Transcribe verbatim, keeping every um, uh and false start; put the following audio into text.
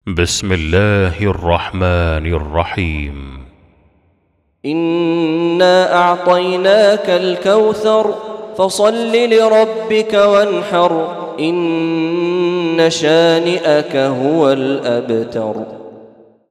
بسم الله الرحمن الرحيم. إنا أعطيناك الكوثر فصل لربك وانحر إن شانئك هو الأبتر.